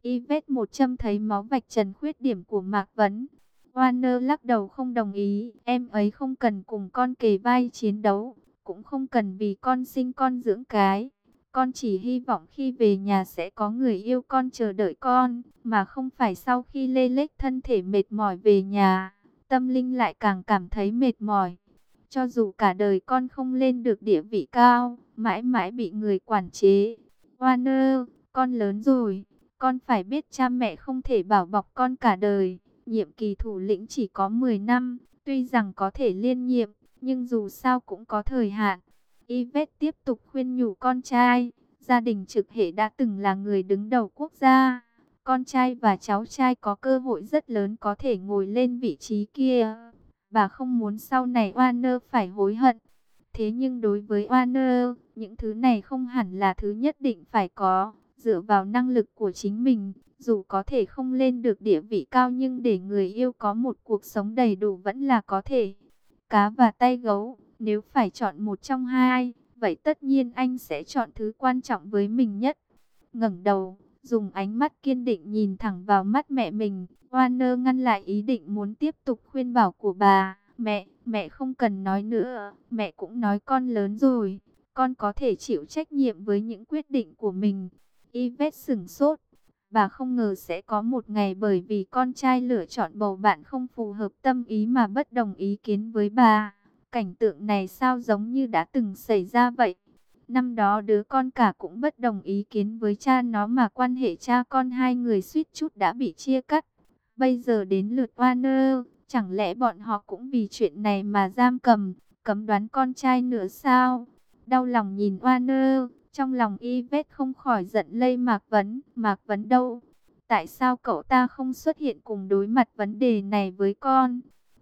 Yvette một châm thấy máu vạch trần khuyết điểm của Mạc Vấn. Warner lắc đầu không đồng ý. Em ấy không cần cùng con kề vai chiến đấu. Cũng không cần vì con sinh con dưỡng cái. Con chỉ hy vọng khi về nhà sẽ có người yêu con chờ đợi con. Mà không phải sau khi lê lết thân thể mệt mỏi về nhà. Tâm linh lại càng cảm thấy mệt mỏi. Cho dù cả đời con không lên được địa vị cao. Mãi mãi bị người quản chế. Warner, con lớn rồi. Con phải biết cha mẹ không thể bảo bọc con cả đời. Nhiệm kỳ thủ lĩnh chỉ có 10 năm. Tuy rằng có thể liên nhiệm, nhưng dù sao cũng có thời hạn. Yvette tiếp tục khuyên nhủ con trai. Gia đình trực hệ đã từng là người đứng đầu quốc gia. Con trai và cháu trai có cơ hội rất lớn có thể ngồi lên vị trí kia. Bà không muốn sau này Warner phải hối hận. Thế nhưng đối với Warner, những thứ này không hẳn là thứ nhất định phải có. Dựa vào năng lực của chính mình, dù có thể không lên được địa vị cao nhưng để người yêu có một cuộc sống đầy đủ vẫn là có thể. Cá và tay gấu, nếu phải chọn một trong hai, vậy tất nhiên anh sẽ chọn thứ quan trọng với mình nhất. Ngẩng đầu, dùng ánh mắt kiên định nhìn thẳng vào mắt mẹ mình, Warner ngăn lại ý định muốn tiếp tục khuyên bảo của bà. Mẹ không cần nói nữa, mẹ cũng nói con lớn rồi, con có thể chịu trách nhiệm với những quyết định của mình. Yvette sửng sốt, bà không ngờ sẽ có một ngày bởi vì con trai lựa chọn bầu bạn không phù hợp tâm ý mà bất đồng ý kiến với bà. Cảnh tượng này sao giống như đã từng xảy ra vậy. Năm đó đứa con cả cũng bất đồng ý kiến với cha nó mà quan hệ cha con hai người suýt chút đã bị chia cắt. Bây giờ đến lượt Warner, chẳng lẽ bọn họ cũng vì chuyện này mà giam cầm, cấm đoán con trai nữa sao? Đau lòng nhìn Warner, trong lòng Yvette không khỏi giận lây Mạc Vấn. Mạc Vấn đâu? Tại sao cậu ta không xuất hiện cùng đối mặt vấn đề này với con?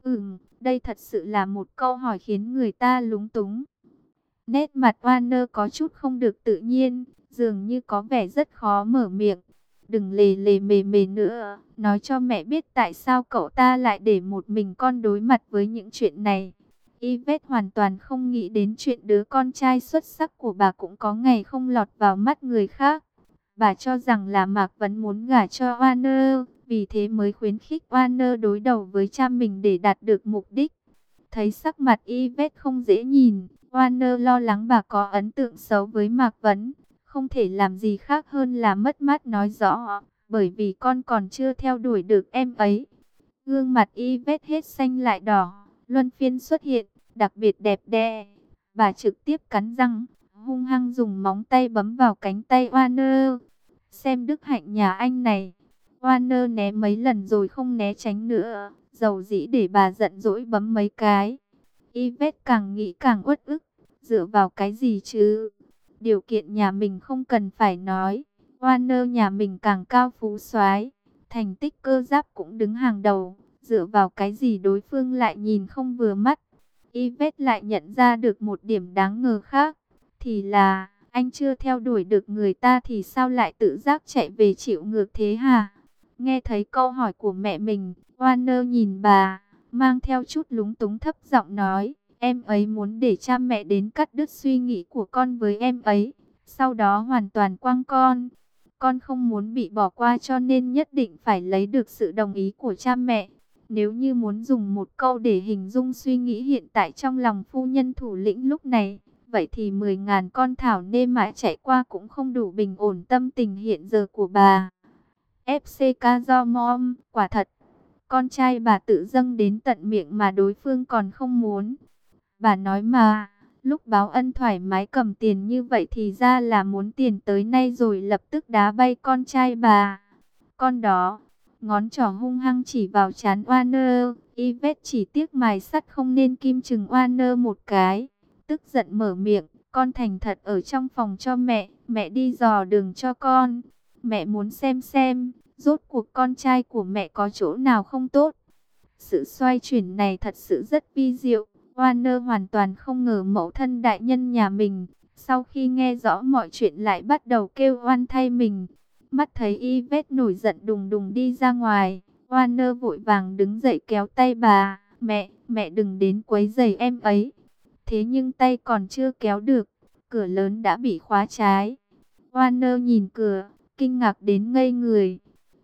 Đây thật sự là một câu hỏi khiến người ta lúng túng. Nét mặt Warner có chút không được tự nhiên, dường như có vẻ rất khó mở miệng. Đừng lề lề mề mề nữa, nói cho mẹ biết tại sao cậu ta lại để một mình con đối mặt với những chuyện này. Yvette hoàn toàn không nghĩ đến chuyện đứa con trai xuất sắc của bà cũng có ngày không lọt vào mắt người khác. Bà cho rằng là Mạc Vấn muốn gả cho Warner, vì thế mới khuyến khích Warner đối đầu với cha mình để đạt được mục đích. Thấy sắc mặt Yvette không dễ nhìn, Warner lo lắng bà có ấn tượng xấu với Mạc Vấn. Không thể làm gì khác hơn là mất mát nói rõ, bởi vì con còn chưa theo đuổi được em ấy. Gương mặt Yvette hết xanh lại đỏ, luân phiên xuất hiện, đặc biệt đẹp đẽ. Bà trực tiếp cắn răng, hung hăng dùng móng tay bấm vào cánh tay Warner. Xem đức hạnh nhà anh này. Warner né mấy lần rồi không né tránh nữa, dầu dĩ để bà giận dỗi bấm mấy cái. Yvette càng nghĩ càng uất ức, dựa vào cái gì chứ? Điều kiện nhà mình không cần phải nói, Warner nhà mình càng cao phú soái, thành tích cơ giáp cũng đứng hàng đầu, dựa vào cái gì đối phương lại nhìn không vừa mắt? Yvette lại nhận ra được một điểm đáng ngờ khác, thì là anh chưa theo đuổi được người ta thì sao lại tự giác chạy về chịu ngược thế hả? Nghe thấy câu hỏi của mẹ mình, Warner nhìn bà, mang theo chút lúng túng thấp giọng nói, em ấy muốn để cha mẹ đến cắt đứt suy nghĩ của con với em ấy, sau đó hoàn toàn quăng con. Con không muốn bị bỏ qua cho nên nhất định phải lấy được sự đồng ý của cha mẹ. Nếu như muốn dùng một câu để hình dung suy nghĩ hiện tại trong lòng phu nhân thủ lĩnh lúc này, vậy thì 10.000 con thảo nê mã chạy qua cũng không đủ bình ổn tâm tình hiện giờ của bà. FCK do mom, quả thật, con trai bà tự dâng đến tận miệng mà đối phương còn không muốn. Bà nói mà, lúc báo ân thoải mái cầm tiền như vậy thì ra là muốn tiền tới nay rồi lập tức đá bay con trai bà. Con đó, ngón trỏ hung hăng chỉ vào trán Warner, Yvette chỉ tiếc mài sắt không nên kim chừng Warner một cái. Tức giận mở miệng, con thành thật ở trong phòng cho mẹ đi dò đường cho con. Mẹ muốn xem, rốt cuộc con trai của mẹ có chỗ nào không tốt. Sự xoay chuyển này thật sự rất vi diệu. Warner hoàn toàn không ngờ mẫu thân đại nhân nhà mình, sau khi nghe rõ mọi chuyện lại bắt đầu kêu oan thay mình. Mắt thấy Yvette nổi giận đùng đùng đi ra ngoài, Warner vội vàng đứng dậy kéo tay bà. Mẹ đừng đến quấy rầy em ấy. Thế nhưng tay còn chưa kéo được, cửa lớn đã bị khóa trái. Warner nhìn cửa, kinh ngạc đến ngây người.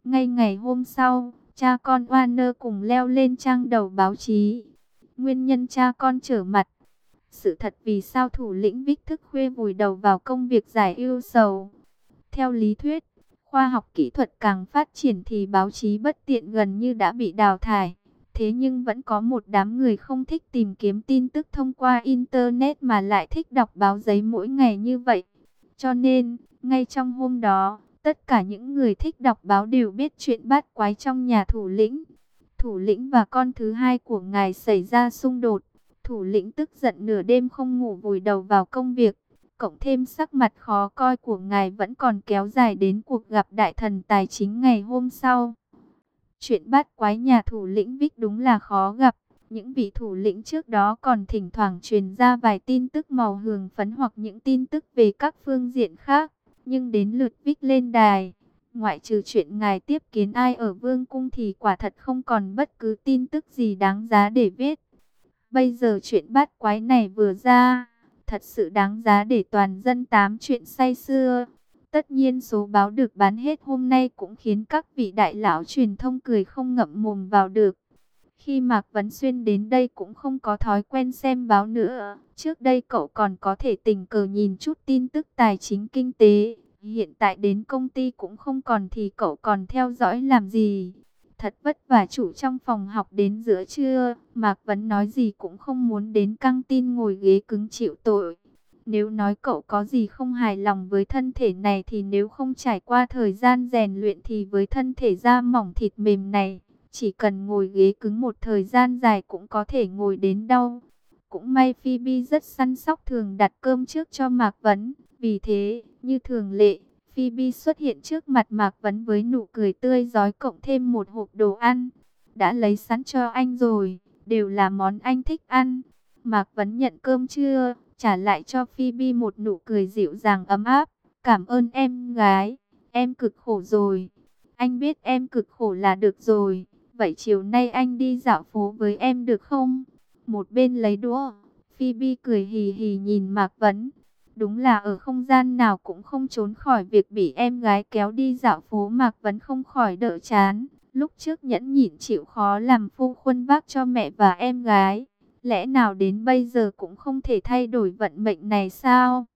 Ngay ngày hôm sau, cha con Warner cùng leo lên trang đầu báo chí. Nguyên nhân cha con trở mặt. Sự thật vì sao thủ lĩnh Vic thức khuya vùi đầu vào công việc giải ưu sầu. Theo lý thuyết, khoa học kỹ thuật càng phát triển thì báo chí bất tiện gần như đã bị đào thải. Thế nhưng vẫn có một đám người không thích tìm kiếm tin tức thông qua Internet mà lại thích đọc báo giấy mỗi ngày như vậy. Cho nên, ngay trong hôm đó, tất cả những người thích đọc báo đều biết chuyện bát quái trong nhà thủ lĩnh. Thủ lĩnh và con thứ hai của ngài xảy ra xung đột. Thủ lĩnh tức giận nửa đêm không ngủ vùi đầu vào công việc. Cộng thêm sắc mặt khó coi của ngài vẫn còn kéo dài đến cuộc gặp đại thần tài chính ngày hôm sau. Chuyện bát quái nhà thủ lĩnh Vic đúng là khó gặp. Những vị thủ lĩnh trước đó còn thỉnh thoảng truyền ra vài tin tức màu hường phấn hoặc những tin tức về các phương diện khác. Nhưng đến lượt Vic lên đài, ngoại trừ chuyện ngài tiếp kiến ai ở vương cung thì quả thật không còn bất cứ tin tức gì đáng giá để viết. Bây giờ chuyện bát quái này vừa ra, thật sự đáng giá để toàn dân tám chuyện say sưa. Tất nhiên số báo được bán hết hôm nay cũng khiến các vị đại lão truyền thông cười không ngậm mồm vào được. Khi Mạc Vấn Xuyên đến đây cũng không có thói quen xem báo nữa. Trước đây cậu còn có thể tình cờ nhìn chút tin tức tài chính kinh tế. Hiện tại đến công ty cũng không còn thì cậu còn theo dõi làm gì. Thật vất vả chủ trong phòng học đến giữa trưa. Mạc Vấn nói gì cũng không muốn đến căng tin ngồi ghế cứng chịu tội. Nếu nói cậu có gì không hài lòng với thân thể này thì nếu không trải qua thời gian rèn luyện thì với thân thể da mỏng thịt mềm này, chỉ cần ngồi ghế cứng một thời gian dài cũng có thể ngồi đến đau. Cũng may Phoebe rất săn sóc thường đặt cơm trước cho Mạc Vấn. Vì thế, như thường lệ, Phoebe xuất hiện trước mặt Mạc Vấn với nụ cười tươi rói cộng thêm một hộp đồ ăn. Đã lấy sẵn cho anh rồi, đều là món anh thích ăn. Mạc Vấn nhận cơm chưa? Trả lại cho Phoebe một nụ cười dịu dàng ấm áp. Cảm ơn em gái, em cực khổ rồi. Anh biết em cực khổ là được rồi. Vậy chiều nay anh đi dạo phố với em được không? Một bên lấy đũa, Phoebe cười hì hì nhìn Mạc Vấn. Đúng là ở không gian nào cũng không trốn khỏi việc bị em gái kéo đi dạo phố. Mạc Vấn không khỏi đỡ chán. Lúc trước nhẫn nhịn chịu khó làm phu khuân vác cho mẹ và em gái. Lẽ nào đến bây giờ cũng không thể thay đổi vận mệnh này sao?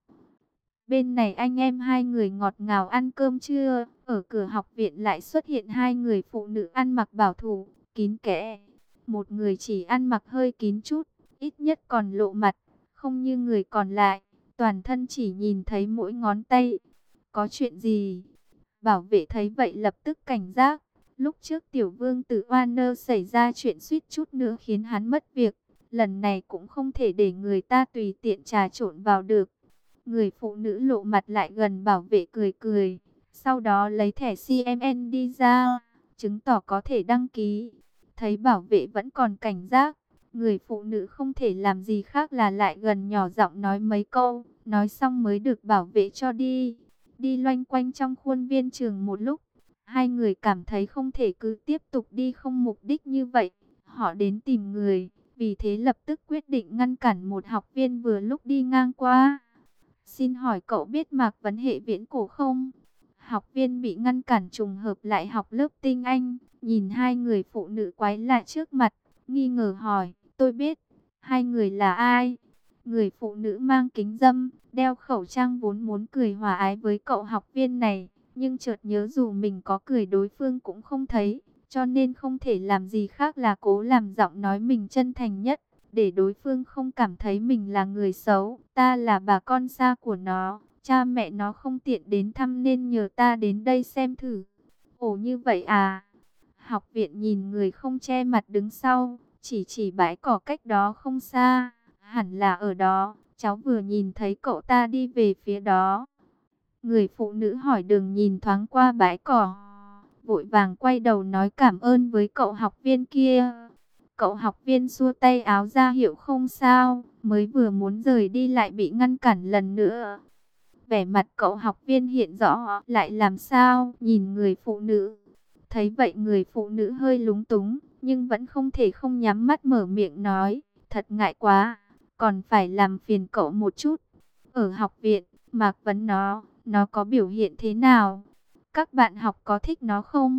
Bên này anh em hai người ngọt ngào ăn cơm trưa. Ở cửa học viện lại xuất hiện hai người phụ nữ ăn mặc bảo thủ, kín kẽ. Một người chỉ ăn mặc hơi kín chút, ít nhất còn lộ mặt. Không như người còn lại, toàn thân chỉ nhìn thấy mỗi ngón tay. Có chuyện gì? Bảo vệ thấy vậy lập tức cảnh giác. Lúc trước tiểu vương tử Warner xảy ra chuyện suýt chút nữa khiến hắn mất việc. Lần này cũng không thể để người ta tùy tiện trà trộn vào được. Người phụ nữ lộ mặt lại gần bảo vệ cười cười. Sau đó lấy thẻ CMN đi ra, chứng tỏ có thể đăng ký. Thấy bảo vệ vẫn còn cảnh giác, người phụ nữ không thể làm gì khác là lại gần nhỏ giọng nói mấy câu. Nói xong mới được bảo vệ cho đi. Đi loanh quanh trong khuôn viên trường một lúc, hai người cảm thấy không thể cứ tiếp tục đi không mục đích như vậy. Họ đến tìm người, vì thế lập tức quyết định ngăn cản một học viên vừa lúc đi ngang qua. Xin hỏi cậu biết Mạc Vấn hệ viễn cổ không? Học viên bị ngăn cản trùng hợp lại học lớp tinh Anh, nhìn hai người phụ nữ quái lạ trước mặt, nghi ngờ hỏi, tôi biết. Hai người là ai? Người phụ nữ mang kính râm, đeo khẩu trang vốn muốn cười hòa ái với cậu học viên này, nhưng chợt nhớ dù mình có cười đối phương cũng không thấy, cho nên không thể làm gì khác là cố làm giọng nói mình chân thành nhất, để đối phương không cảm thấy mình là người xấu. Ta là bà con xa của nó, cha mẹ nó không tiện đến thăm nên nhờ ta đến đây xem thử. Ồ như vậy à? Học viện nhìn người không che mặt đứng sau, chỉ bãi cỏ cách đó không xa. Hẳn là ở đó, cháu vừa nhìn thấy cậu ta đi về phía đó. Người phụ nữ hỏi đường nhìn thoáng qua bãi cỏ, vội vàng quay đầu nói cảm ơn với cậu học viên kia. Cậu học viên xua tay áo ra hiệu không sao, mới vừa muốn rời đi lại bị ngăn cản lần nữa. Vẻ mặt cậu học viên hiện rõ lại làm sao, nhìn người phụ nữ. Thấy vậy người phụ nữ hơi lúng túng, nhưng vẫn không thể không nhắm mắt mở miệng nói, thật ngại quá, còn phải làm phiền cậu một chút. Ở học viện, Mạc Vấn nó có biểu hiện thế nào? Các bạn học có thích nó không?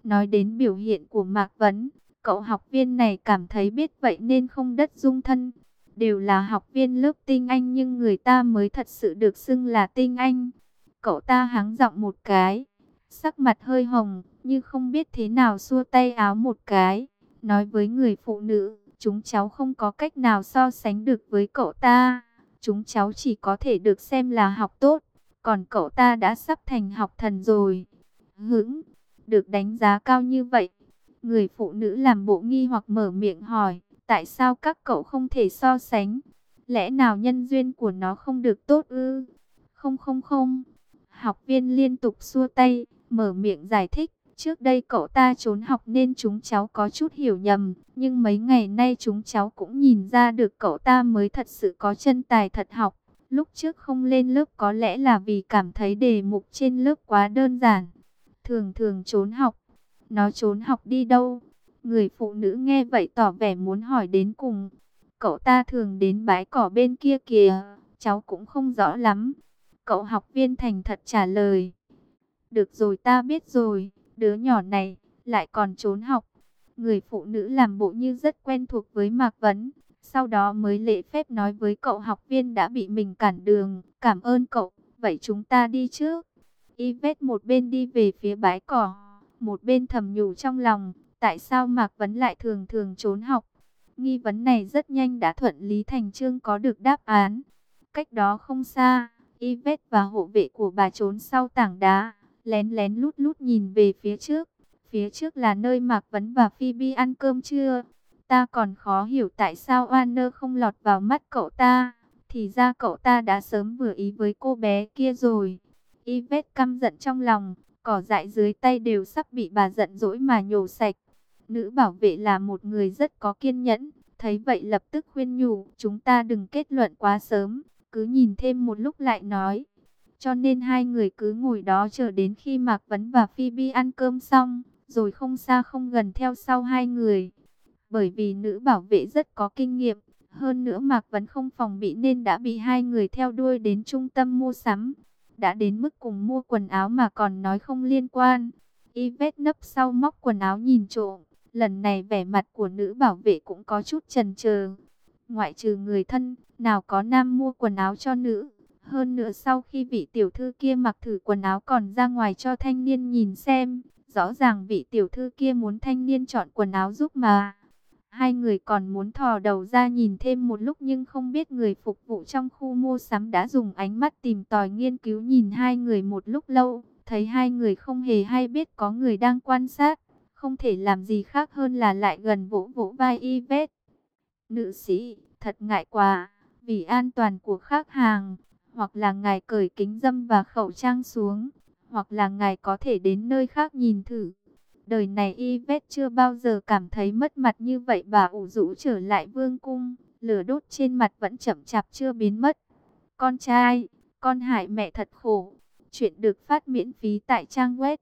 Nói đến biểu hiện của Mạc Vấn, cậu học viên này cảm thấy biết vậy nên không đất dung thân. Đều là học viên lớp tinh anh nhưng người ta mới thật sự được xưng là tinh anh. Cậu ta hắng giọng một cái, sắc mặt hơi hồng, như không biết thế nào xua tay áo một cái, nói với người phụ nữ, chúng cháu không có cách nào so sánh được với cậu ta. Chúng cháu chỉ có thể được xem là học tốt, còn cậu ta đã sắp thành học thần rồi. Hững, được đánh giá cao như vậy. Người phụ nữ làm bộ nghi hoặc mở miệng hỏi, tại sao các cậu không thể so sánh? Lẽ nào nhân duyên của nó không được tốt ư? Không không không. Học viên liên tục xua tay, mở miệng giải thích. Trước đây cậu ta trốn học nên chúng cháu có chút hiểu nhầm. Nhưng mấy ngày nay chúng cháu cũng nhìn ra được cậu ta mới thật sự có chân tài thật học. Lúc trước không lên lớp có lẽ là vì cảm thấy đề mục trên lớp quá đơn giản. Thường thường trốn học. Nó trốn học đi đâu? Người phụ nữ nghe vậy tỏ vẻ muốn hỏi đến cùng. Cậu ta thường đến bãi cỏ bên kia kìa. Cháu cũng không rõ lắm. Cậu học viên thành thật trả lời. Được rồi, ta biết rồi. Đứa nhỏ này lại còn trốn học. Người phụ nữ làm bộ như rất quen thuộc với Mạc Vấn. Sau đó mới lễ phép nói với cậu học viên đã bị mình cản đường. Cảm ơn cậu. Vậy chúng ta đi trước. Yvette một bên đi về phía bãi cỏ, một bên thầm nhủ trong lòng, tại sao Mạc Vấn lại thường thường trốn học? Nghi vấn này rất nhanh đã thuận lý thành chương có được đáp án. Cách đó không xa, Yvette và hộ vệ của bà trốn sau tảng đá, lén lén lút lút nhìn về phía trước. Phía trước là nơi Mạc Vấn và Phoebe ăn cơm trưa. Ta còn khó hiểu tại sao Warner không lọt vào mắt cậu ta. Thì ra cậu ta đã sớm vừa ý với cô bé kia rồi. Yvette căm giận trong lòng, cỏ dại dưới tay đều sắp bị bà giận dỗi mà nhổ sạch. Nữ bảo vệ là một người rất có kiên nhẫn, thấy vậy lập tức khuyên nhủ, chúng ta đừng kết luận quá sớm, cứ nhìn thêm một lúc lại nói. Cho nên hai người cứ ngồi đó chờ đến khi Mạc Vấn và Phoebe ăn cơm xong, rồi không xa không gần theo sau hai người. Bởi vì nữ bảo vệ rất có kinh nghiệm, hơn nữa Mạc Vấn không phòng bị nên đã bị hai người theo đuôi đến trung tâm mua sắm. Đã đến mức cùng mua quần áo mà còn nói không liên quan. Yvette nấp sau móc quần áo nhìn trộm. Lần này vẻ mặt của nữ bảo vệ cũng có chút chần chờ. Ngoại trừ người thân, nào có nam mua quần áo cho nữ. Hơn nữa sau khi vị tiểu thư kia mặc thử quần áo còn ra ngoài cho thanh niên nhìn xem. Rõ ràng vị tiểu thư kia muốn thanh niên chọn quần áo giúp mà. Hai người còn muốn thò đầu ra nhìn thêm một lúc nhưng không biết người phục vụ trong khu mua sắm đã dùng ánh mắt tìm tòi nghiên cứu nhìn hai người một lúc lâu. Thấy hai người không hề hay biết có người đang quan sát. Không thể làm gì khác hơn là lại gần vỗ vỗ vai Yvette. Nữ sĩ, thật ngại quá, vì an toàn của khách hàng. Hoặc là ngài cởi kính dâm và khẩu trang xuống. Hoặc là ngài có thể đến nơi khác nhìn thử. Đời này Yvette chưa bao giờ cảm thấy mất mặt như vậy. Bà ủ rũ trở lại vương cung, lửa đốt trên mặt vẫn chậm chạp chưa biến mất. Con trai, con hại mẹ thật khổ. Chuyện được phát miễn phí tại trang web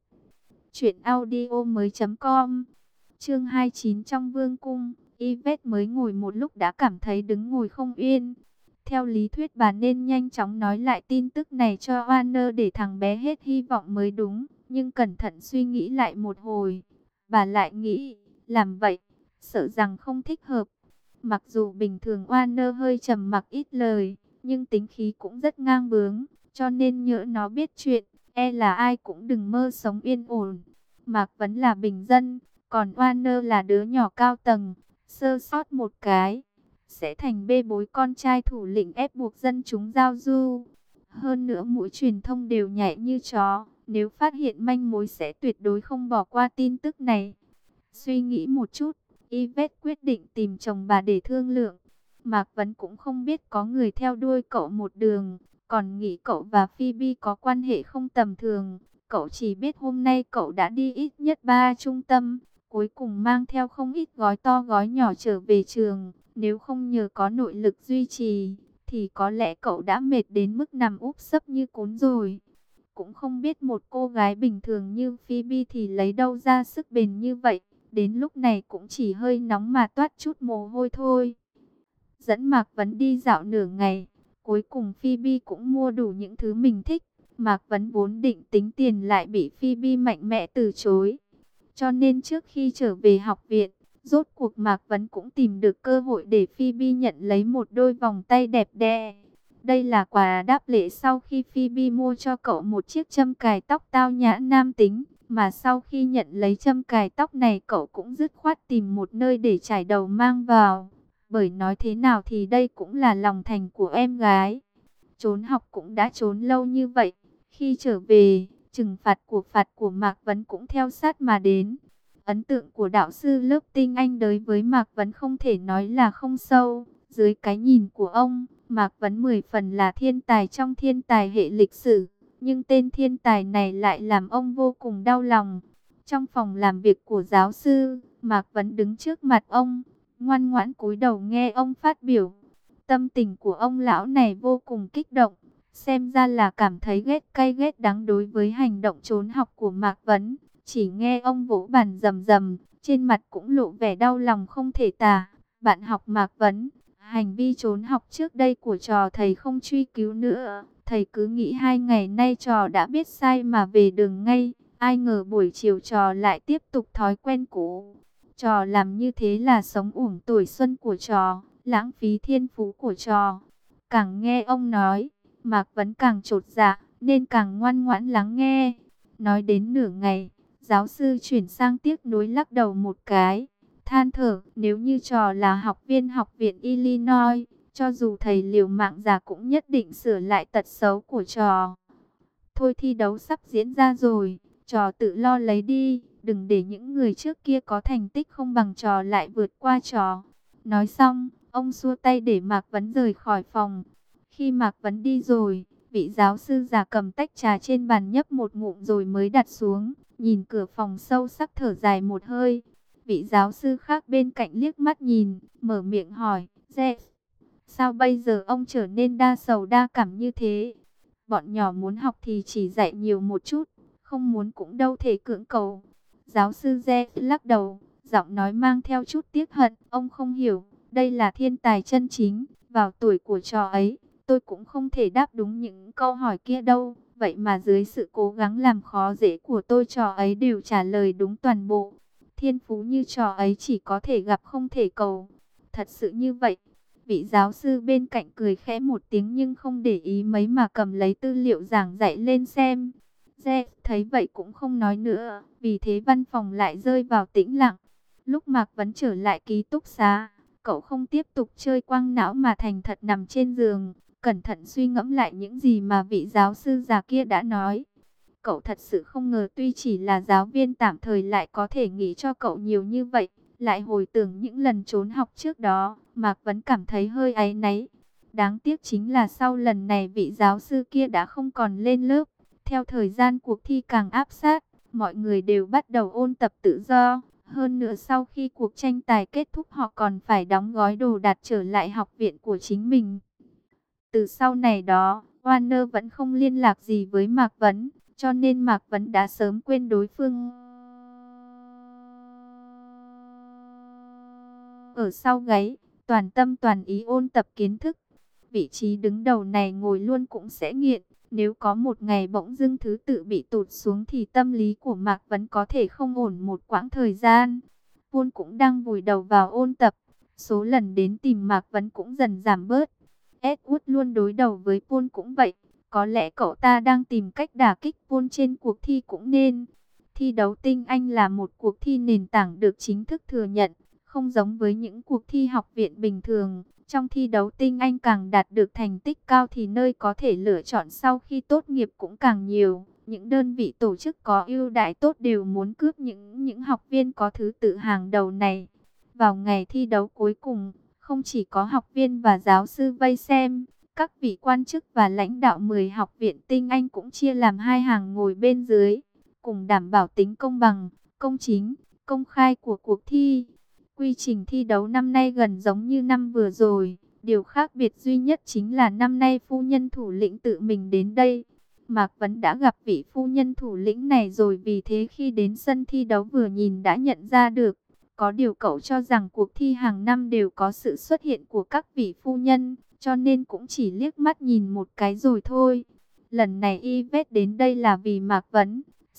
truyệnaudiomoi.com. Chương 29 trong vương cung, Yvette mới ngồi một lúc đã cảm thấy đứng ngồi không yên. Theo lý thuyết bà nên nhanh chóng nói lại tin tức này cho Warner để thằng bé hết hy vọng mới đúng. Nhưng cẩn thận suy nghĩ lại một hồi, bà lại nghĩ, làm vậy, sợ rằng không thích hợp. Mặc dù bình thường Warner hơi trầm mặc ít lời, nhưng tính khí cũng rất ngang bướng, cho nên nhỡ nó biết chuyện, e là ai cũng đừng mơ sống yên ổn. Mạc Vấn là bình dân, còn Warner là đứa nhỏ cao tầng, sơ sót một cái, sẽ thành bê bối con trai thủ lĩnh ép buộc dân chúng giao du. Hơn nữa mũi truyền thông đều nhảy như chó. Nếu phát hiện manh mối sẽ tuyệt đối không bỏ qua tin tức này. Suy nghĩ một chút, Yvette quyết định tìm chồng bà để thương lượng. Mạc Vấn cũng không biết có người theo đuôi cậu một đường, còn nghĩ cậu và Phoebe có quan hệ không tầm thường. Cậu chỉ biết hôm nay cậu đã đi ít nhất 3 trung tâm, cuối cùng mang theo không ít gói to gói nhỏ trở về trường. Nếu không nhờ có nội lực duy trì, thì có lẽ cậu đã mệt đến mức nằm úp sấp như cún rồi. Cũng không biết một cô gái bình thường như Phoebe thì lấy đâu ra sức bền như vậy. Đến lúc này cũng chỉ hơi nóng mà toát chút mồ hôi thôi. Dẫn Mạc Vấn đi dạo nửa ngày. Cuối cùng Phoebe cũng mua đủ những thứ mình thích. Mạc Vấn vốn định tính tiền lại bị Phoebe mạnh mẽ từ chối. Cho nên trước khi trở về học viện, rốt cuộc Mạc Vấn cũng tìm được cơ hội để Phoebe nhận lấy một đôi vòng tay đẹp đẽ. Đây là quà đáp lễ sau khi Phoebe mua cho cậu một chiếc châm cài tóc tao nhã nam tính. Mà sau khi nhận lấy châm cài tóc này, cậu cũng dứt khoát tìm một nơi để trải đầu mang vào. Bởi nói thế nào thì đây cũng là lòng thành của em gái. Trốn học cũng đã trốn lâu như vậy. Khi trở về, trừng phạt của Mạc Vấn cũng theo sát mà đến. Ấn tượng của đạo sư lớp tinh anh đối với Mạc Vấn không thể nói là không sâu. Dưới cái nhìn của ông, Mạc Vấn 10 phần là thiên tài trong thiên tài hệ lịch sử. Nhưng tên thiên tài này lại làm ông vô cùng đau lòng. Trong phòng làm việc của giáo sư, Mạc Vấn đứng trước mặt ông, ngoan ngoãn cúi đầu nghe ông phát biểu. Tâm tình của ông lão này vô cùng kích động. Xem ra là cảm thấy ghét cay ghét đắng đối với hành động trốn học của Mạc Vấn. Chỉ nghe ông vỗ bàn rầm rầm, trên mặt cũng lộ vẻ đau lòng không thể tả. Bạn học Mạc Vấn, hành vi trốn học trước đây của trò thầy không truy cứu nữa. Thầy cứ nghĩ 2 ngày nay trò đã biết sai mà về đường ngay. Ai ngờ buổi chiều trò lại tiếp tục thói quen cũ. Trò làm như thế là sống uổng tuổi xuân của trò, lãng phí thiên phú của trò. Càng nghe ông nói, Mạc Vấn càng chột dạ, nên càng ngoan ngoãn lắng nghe. Nói đến nửa ngày, giáo sư chuyển sang tiếc nuối lắc đầu một cái. Than thở, nếu như trò là học viên học viện Illinois, cho dù thầy liều mạng già cũng nhất định sửa lại tật xấu của trò. Thôi thi đấu sắp diễn ra rồi, trò tự lo lấy đi, đừng để những người trước kia có thành tích không bằng trò lại vượt qua trò. Nói xong, ông xua tay để Mạc Vấn rời khỏi phòng. Khi Mạc Vấn đi rồi, vị giáo sư già cầm tách trà trên bàn nhấp một ngụm rồi mới đặt xuống, nhìn cửa phòng sâu sắc thở dài một hơi. Vị giáo sư khác bên cạnh liếc mắt nhìn, mở miệng hỏi, Jeff, sao bây giờ ông trở nên đa sầu đa cảm như thế? Bọn nhỏ muốn học thì chỉ dạy nhiều một chút, không muốn cũng đâu thể cưỡng cầu. Giáo sư Jeff lắc đầu, giọng nói mang theo chút tiếc hận, ông không hiểu, đây là thiên tài chân chính, vào tuổi của trò ấy, tôi cũng không thể đáp đúng những câu hỏi kia đâu. Vậy mà dưới sự cố gắng làm khó dễ của tôi trò ấy đều trả lời đúng toàn bộ. Thiên phú như trò ấy chỉ có thể gặp không thể cầu. Thật sự như vậy. Vị giáo sư bên cạnh cười khẽ một tiếng nhưng không để ý mấy mà cầm lấy tư liệu giảng dạy lên xem. Jeff thấy vậy cũng không nói nữa, vì thế văn phòng lại rơi vào tĩnh lặng. Lúc Mạc Vấn trở lại ký túc xá, cậu không tiếp tục chơi quăng não mà thành thật nằm trên giường, cẩn thận suy ngẫm lại những gì mà vị giáo sư già kia đã nói. Cậu thật sự không ngờ tuy chỉ là giáo viên tạm thời lại có thể nghĩ cho cậu nhiều như vậy. Lại hồi tưởng những lần trốn học trước đó, Mạc Vấn cảm thấy hơi áy náy. Đáng tiếc chính là sau lần này vị giáo sư kia đã không còn lên lớp. Theo thời gian cuộc thi càng áp sát, mọi người đều bắt đầu ôn tập tự do. Hơn nữa sau khi cuộc tranh tài kết thúc họ còn phải đóng gói đồ đạc trở lại học viện của chính mình. Từ sau này đó, Warner vẫn không liên lạc gì với Mạc Vấn, cho nên Mạc Vấn đã sớm quên đối phương. Ở sau gáy, toàn tâm toàn ý ôn tập kiến thức. Vị trí đứng đầu này ngồi luôn cũng sẽ nghiện. Nếu có một ngày bỗng dưng thứ tự bị tụt xuống thì tâm lý của Mạc Vấn có thể không ổn một quãng thời gian. Paul cũng đang vùi đầu vào ôn tập. Số lần đến tìm Mạc Vấn cũng dần giảm bớt. Edward luôn đối đầu với Paul cũng vậy. Có lẽ cậu ta đang tìm cách đả kích Paul trên cuộc thi cũng nên. Thi đấu tinh Anh là một cuộc thi nền tảng được chính thức thừa nhận. Không giống với những cuộc thi học viện bình thường, trong thi đấu tinh Anh càng đạt được thành tích cao thì nơi có thể lựa chọn sau khi tốt nghiệp cũng càng nhiều. Những đơn vị tổ chức có ưu đãi tốt đều muốn cướp những học viên có thứ tự hàng đầu này. Vào ngày thi đấu cuối cùng, không chỉ có học viên và giáo sư vây xem, các vị quan chức và lãnh đạo 10 học viện tinh Anh cũng chia làm hai hàng ngồi bên dưới, cùng đảm bảo tính công bằng, công chính, công khai của cuộc thi. Quy trình thi đấu năm nay gần giống như năm vừa rồi, điều khác biệt duy nhất chính là năm nay phu nhân thủ lĩnh tự mình đến đây. Mạc Vấn đã gặp vị phu nhân thủ lĩnh này rồi, vì thế khi đến sân thi đấu vừa nhìn đã nhận ra được. Có điều cậu cho rằng cuộc thi hàng năm đều có sự xuất hiện của các vị phu nhân, cho nên cũng chỉ liếc mắt nhìn một cái rồi thôi. Lần này Yvette đến đây là vì Mạc Vấn.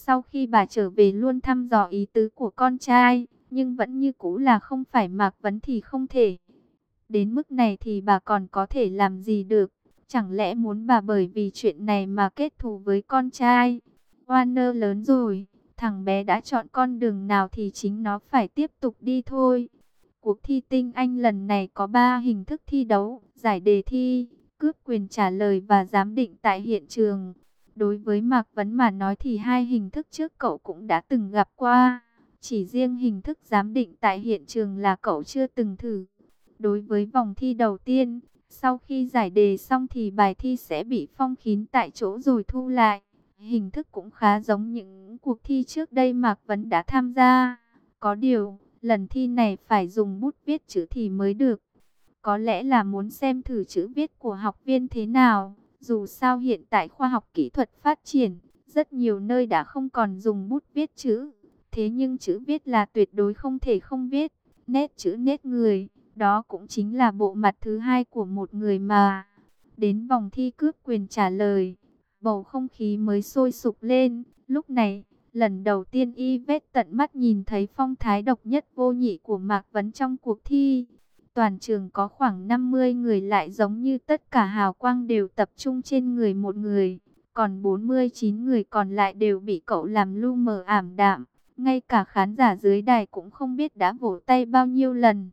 Sau khi bà trở về luôn thăm dò ý tứ của con trai, nhưng vẫn như cũ là không phải Mạc Vấn thì không thể. Đến mức này thì bà còn có thể làm gì được? Chẳng lẽ muốn bà bởi vì chuyện này mà kết thù với con trai? Warner lớn rồi, thằng bé đã chọn con đường nào thì chính nó phải tiếp tục đi thôi. Cuộc thi tinh anh lần này có 3 hình thức thi đấu: giải đề thi, cướp quyền trả lời và giám định tại hiện trường. Đối với Mạc Vấn mà nói thì hai hình thức trước cậu cũng đã từng gặp qua. Chỉ riêng hình thức giám định tại hiện trường là cậu chưa từng thử. Đối với vòng thi đầu tiên, sau khi giải đề xong thì bài thi sẽ bị phong kín tại chỗ rồi thu lại. Hình thức cũng khá giống những cuộc thi trước đây Mạc Vấn đã tham gia. Có điều, lần thi này phải dùng bút viết chữ thì mới được. Có lẽ là muốn xem thử chữ viết của học viên thế nào. Dù sao hiện tại khoa học kỹ thuật phát triển, rất nhiều nơi đã không còn dùng bút viết chữ. Thế nhưng chữ viết là tuyệt đối không thể không viết. Nét chữ nét người, đó cũng chính là bộ mặt thứ hai của một người mà. Đến vòng thi cướp quyền trả lời, bầu không khí mới sôi sục lên. Lúc này, lần đầu tiên Yvette tận mắt nhìn thấy phong thái độc nhất vô nhị của Mạc Vấn trong cuộc thi. Toàn trường có khoảng 50 người lại giống như tất cả hào quang đều tập trung trên người một người. Còn 49 người còn lại đều bị cậu làm lu mờ ảm đạm. Ngay cả khán giả dưới đài cũng không biết đã vỗ tay bao nhiêu lần.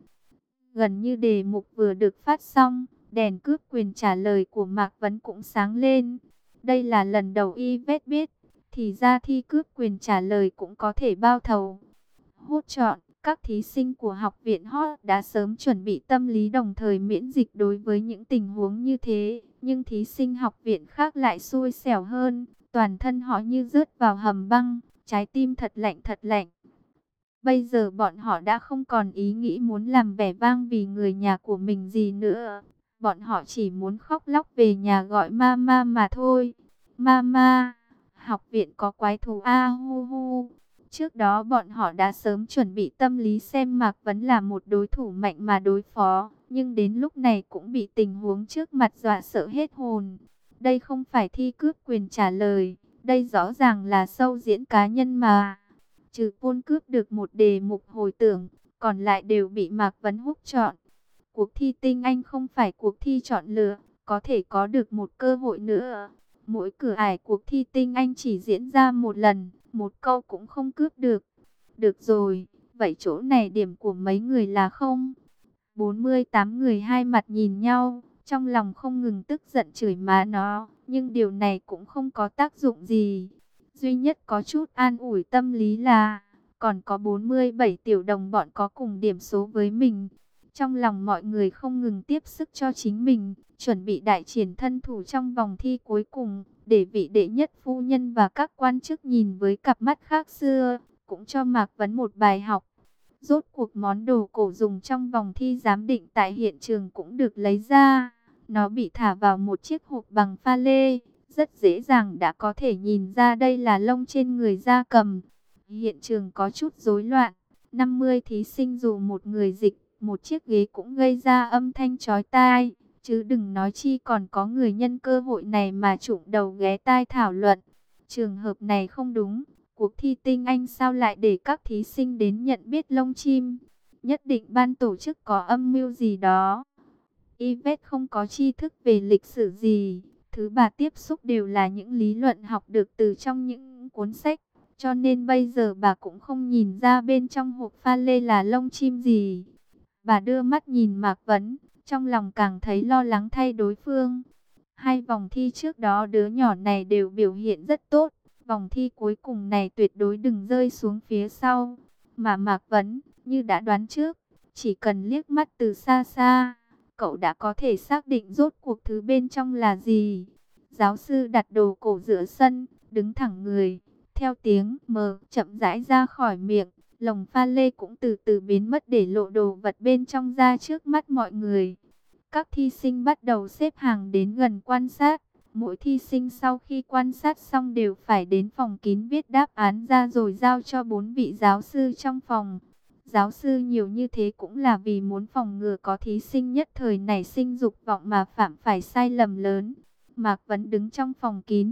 Gần như đề mục vừa được phát xong, đèn cướp quyền trả lời của Mạc Vấn cũng sáng lên. Đây là lần đầu Yvette biết, thì ra thi cướp quyền trả lời cũng có thể bao thầu. Hốt chọn, các thí sinh của học viện Hot đã sớm chuẩn bị tâm lý đồng thời miễn dịch đối với những tình huống như thế. Nhưng thí sinh học viện khác lại xui xẻo hơn, toàn thân họ như rớt vào hầm băng, trái tim thật lạnh thật lạnh. Bây giờ bọn họ đã không còn ý nghĩ muốn làm vẻ vang vì người nhà của mình gì nữa. Bọn họ chỉ muốn khóc lóc về nhà gọi mama mà thôi. Mama, học viện có quái thú a hu hu. Trước đó bọn họ đã sớm chuẩn bị tâm lý xem Mạc Vấn là một đối thủ mạnh mà đối phó. Nhưng đến lúc này cũng bị tình huống trước mặt dọa sợ hết hồn. Đây không phải thi cướp quyền trả lời. Đây rõ ràng là show diễn cá nhân mà. Trừ Paul cướp được một đề mục hồi tưởng, còn lại đều bị Mạc Vấn húc chọn. Cuộc thi tinh anh không phải cuộc thi chọn lựa, có thể có được một cơ hội nữa. Mỗi cửa ải cuộc thi tinh anh chỉ diễn ra một lần, một câu cũng không cướp được. Được rồi, vậy chỗ này điểm của mấy người là không? 48 người hai mặt nhìn nhau, trong lòng không ngừng tức giận chửi má nó, nhưng điều này cũng không có tác dụng gì. Duy nhất có chút an ủi tâm lý là còn có 47 tiểu đồng bọn có cùng điểm số với mình. Trong lòng mọi người không ngừng tiếp sức cho chính mình, chuẩn bị đại triển thân thủ trong vòng thi cuối cùng, để vị đệ nhất phu nhân và các quan chức nhìn với cặp mắt khác xưa, cũng cho Mạc Vấn một bài học. Rốt cuộc món đồ cổ dùng trong vòng thi giám định tại hiện trường cũng được lấy ra. Nó bị thả vào một chiếc hộp bằng pha lê. Rất dễ dàng đã có thể nhìn ra đây là lông trên người gia cầm. Hiện trường có chút rối loạn. 50 thí sinh dù một người dịch, một chiếc ghế cũng gây ra âm thanh chói tai. Chứ đừng nói chi còn có người nhân cơ hội này mà trụm đầu ghé tai thảo luận. Trường hợp này không đúng. Cuộc thi tinh anh sao lại để các thí sinh đến nhận biết lông chim? Nhất định ban tổ chức có âm mưu gì đó. Yvette không có tri thức về lịch sử gì. Thứ bà tiếp xúc đều là những lý luận học được từ trong những cuốn sách. Cho nên bây giờ bà cũng không nhìn ra bên trong hộp pha lê là lông chim gì. Bà đưa mắt nhìn Mạc Vấn, trong lòng càng thấy lo lắng thay đối phương. Hai vòng thi trước đó đứa nhỏ này đều biểu hiện rất tốt. Vòng thi cuối cùng này tuyệt đối đừng rơi xuống phía sau. Mà Mạc Vấn, như đã đoán trước, chỉ cần liếc mắt từ xa xa, cậu đã có thể xác định rốt cuộc thứ bên trong là gì. Giáo sư đặt đồ cổ giữa sân, đứng thẳng người, theo tiếng mờ chậm rãi ra khỏi miệng, lồng pha lê cũng từ từ biến mất để lộ đồ vật bên trong ra trước mắt mọi người. Các thi sinh bắt đầu xếp hàng đến gần quan sát. Mỗi thi sinh sau khi quan sát xong đều phải đến phòng kín viết đáp án ra rồi giao cho 4 vị giáo sư trong phòng. Giáo sư nhiều như thế cũng là vì muốn phòng ngừa có thí sinh nhất thời nảy sinh dục vọng mà phạm phải sai lầm lớn. Mạc Vấn đứng trong phòng kín,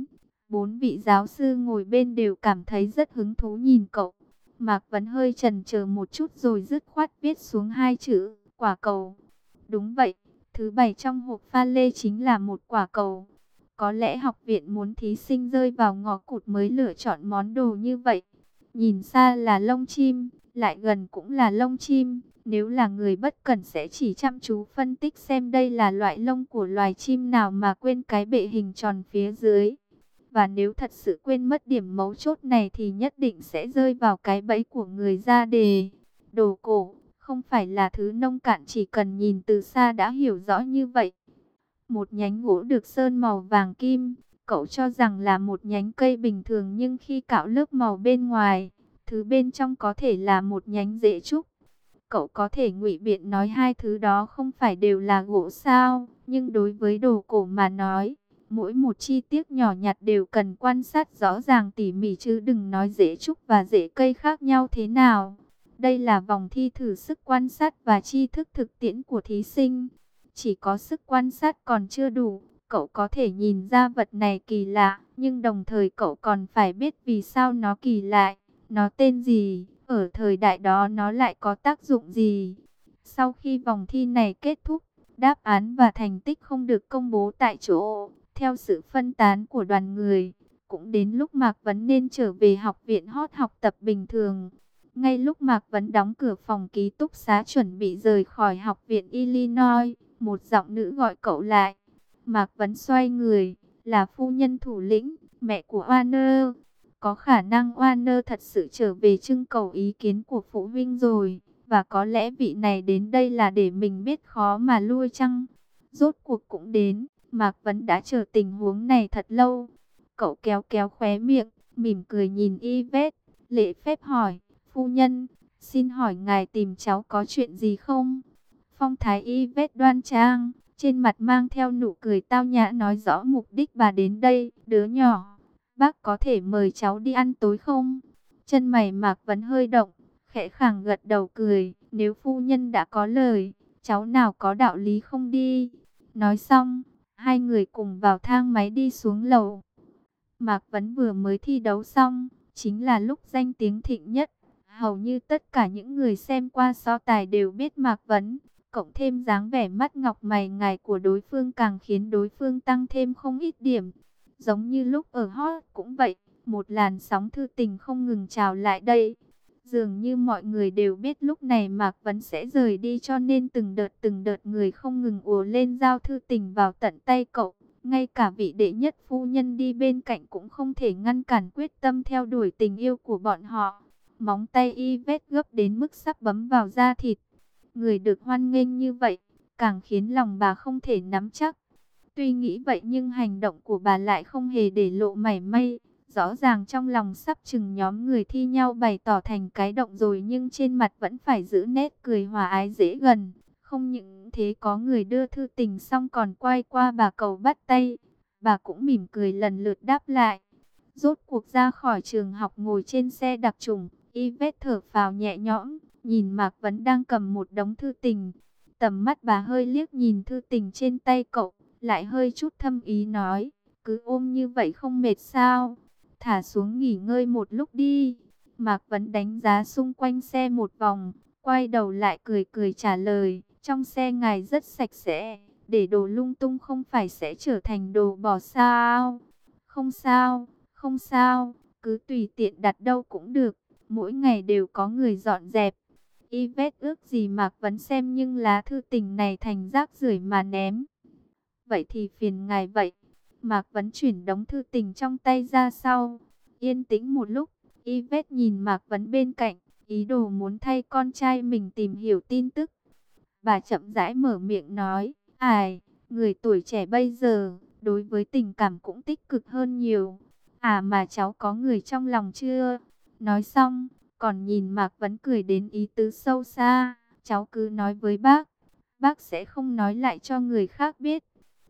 Bốn vị giáo sư ngồi bên đều cảm thấy rất hứng thú nhìn cậu. Mạc Vấn hơi chần chờ một chút rồi dứt khoát viết xuống hai chữ, quả cầu. Đúng vậy, thứ bảy trong hộp pha lê chính là một quả cầu. Có lẽ học viện muốn thí sinh rơi vào ngõ cụt mới lựa chọn món đồ như vậy. Nhìn xa là lông chim, lại gần cũng là lông chim. Nếu là người bất cẩn sẽ chỉ chăm chú phân tích xem đây là loại lông của loài chim nào mà quên cái bệ hình tròn phía dưới. Và nếu thật sự quên mất điểm mấu chốt này thì nhất định sẽ rơi vào cái bẫy của người ra đề. Đồ cổ, không phải là thứ nông cạn chỉ cần nhìn từ xa đã hiểu rõ như vậy. Một nhánh gỗ được sơn màu vàng kim, cậu cho rằng là một nhánh cây bình thường nhưng khi cạo lớp màu bên ngoài, thứ bên trong có thể là một nhánh rễ trúc. Cậu có thể ngụy biện nói hai thứ đó không phải đều là gỗ sao, nhưng đối với đồ cổ mà nói, mỗi một chi tiết nhỏ nhặt đều cần quan sát rõ ràng tỉ mỉ chứ đừng nói rễ trúc và rễ cây khác nhau thế nào. Đây là vòng thi thử sức quan sát và tri thức thực tiễn của thí sinh. Chỉ có sức quan sát còn chưa đủ, cậu có thể nhìn ra vật này kỳ lạ, nhưng đồng thời cậu còn phải biết vì sao nó kỳ lạ, nó tên gì, ở thời đại đó nó lại có tác dụng gì. Sau khi vòng thi này kết thúc, đáp án và thành tích không được công bố tại chỗ, theo sự phân tán của đoàn người. Cũng đến lúc Mạc Vấn nên trở về học viện hót học tập bình thường. Ngay lúc Mạc Vấn đóng cửa phòng ký túc xá chuẩn bị rời khỏi học viện Illinois, một giọng nữ gọi cậu lại. Mạc Vấn xoay người, là phu nhân thủ lĩnh, mẹ của Warner. Có khả năng Warner thật sự trở về trưng cầu ý kiến của phụ huynh rồi. Và có lẽ vị này đến đây là để mình biết khó mà lui chăng. Rốt cuộc cũng đến, Mạc Vấn đã chờ tình huống này thật lâu. Cậu kéo kéo khóe miệng, mỉm cười nhìn Yvette, lễ phép hỏi, phu nhân, xin hỏi ngài tìm cháu có chuyện gì không? Phong thái Yvette đoan trang, trên mặt mang theo nụ cười tao nhã nói rõ mục đích bà đến đây, đứa nhỏ. Bác có thể mời cháu đi ăn tối không? Chân mày Mạc Vấn hơi động, khẽ khàng gật đầu cười, nếu phu nhân đã có lời, cháu nào có đạo lý không đi. Nói xong, hai người cùng vào thang máy đi xuống lầu. Mạc Vấn vừa mới thi đấu xong, chính là lúc danh tiếng thịnh nhất. Hầu như tất cả những người xem qua so tài đều biết Mạc Vấn. Cộng thêm dáng vẻ mắt ngọc mày ngài của đối phương càng khiến đối phương tăng thêm không ít điểm. Giống như lúc ở hot cũng vậy, một làn sóng thư tình không ngừng trào lại đây. Dường như mọi người đều biết lúc này Mạc Vấn sẽ rời đi cho nên từng đợt người không ngừng ùa lên giao thư tình vào tận tay cậu. Ngay cả vị đệ nhất phu nhân đi bên cạnh cũng không thể ngăn cản quyết tâm theo đuổi tình yêu của bọn họ. Móng tay Yvette gấp đến mức sắp bấm vào da thịt. Người được hoan nghênh như vậy, càng khiến lòng bà không thể nắm chắc. Tuy nghĩ vậy nhưng hành động của bà lại không hề để lộ mảy may. Rõ ràng trong lòng sắp chừng nhóm người thi nhau bày tỏ thành cái động rồi nhưng trên mặt vẫn phải giữ nét cười hòa ái dễ gần. Không những thế có người đưa thư tình xong còn quay qua bà cầu bắt tay. Bà cũng mỉm cười lần lượt đáp lại. Rốt cuộc ra khỏi trường học ngồi trên xe đặc trùng, Yvette thở phào nhẹ nhõm, nhìn Mạc Vấn đang cầm một đống thư tình. Tầm mắt bà hơi liếc nhìn thư tình trên tay cậu, lại hơi chút thâm ý nói, cứ ôm như vậy không mệt sao? Thả xuống nghỉ ngơi một lúc đi. Mạc Vấn đánh giá xung quanh xe một vòng, quay đầu lại cười cười trả lời, trong xe ngài rất sạch sẽ, để đồ lung tung không phải sẽ trở thành đồ bỏ sao? Không sao, không sao, cứ tùy tiện đặt đâu cũng được, mỗi ngày đều có người dọn dẹp. Yvette ước gì Mạc Vấn xem nhưng lá thư tình này thành rác rưởi mà ném. Vậy thì phiền ngài vậy. Mạc Vấn chuyển đống thư tình trong tay ra sau. Yên tĩnh một lúc, Yvette nhìn Mạc Vấn bên cạnh, ý đồ muốn thay con trai mình tìm hiểu tin tức. Bà chậm rãi mở miệng nói, ai, người tuổi trẻ bây giờ, đối với tình cảm cũng tích cực hơn nhiều. À mà cháu có người trong lòng chưa? Nói xong, còn nhìn Mạc Vấn cười đến ý tứ sâu xa, cháu cứ nói với bác sẽ không nói lại cho người khác biết.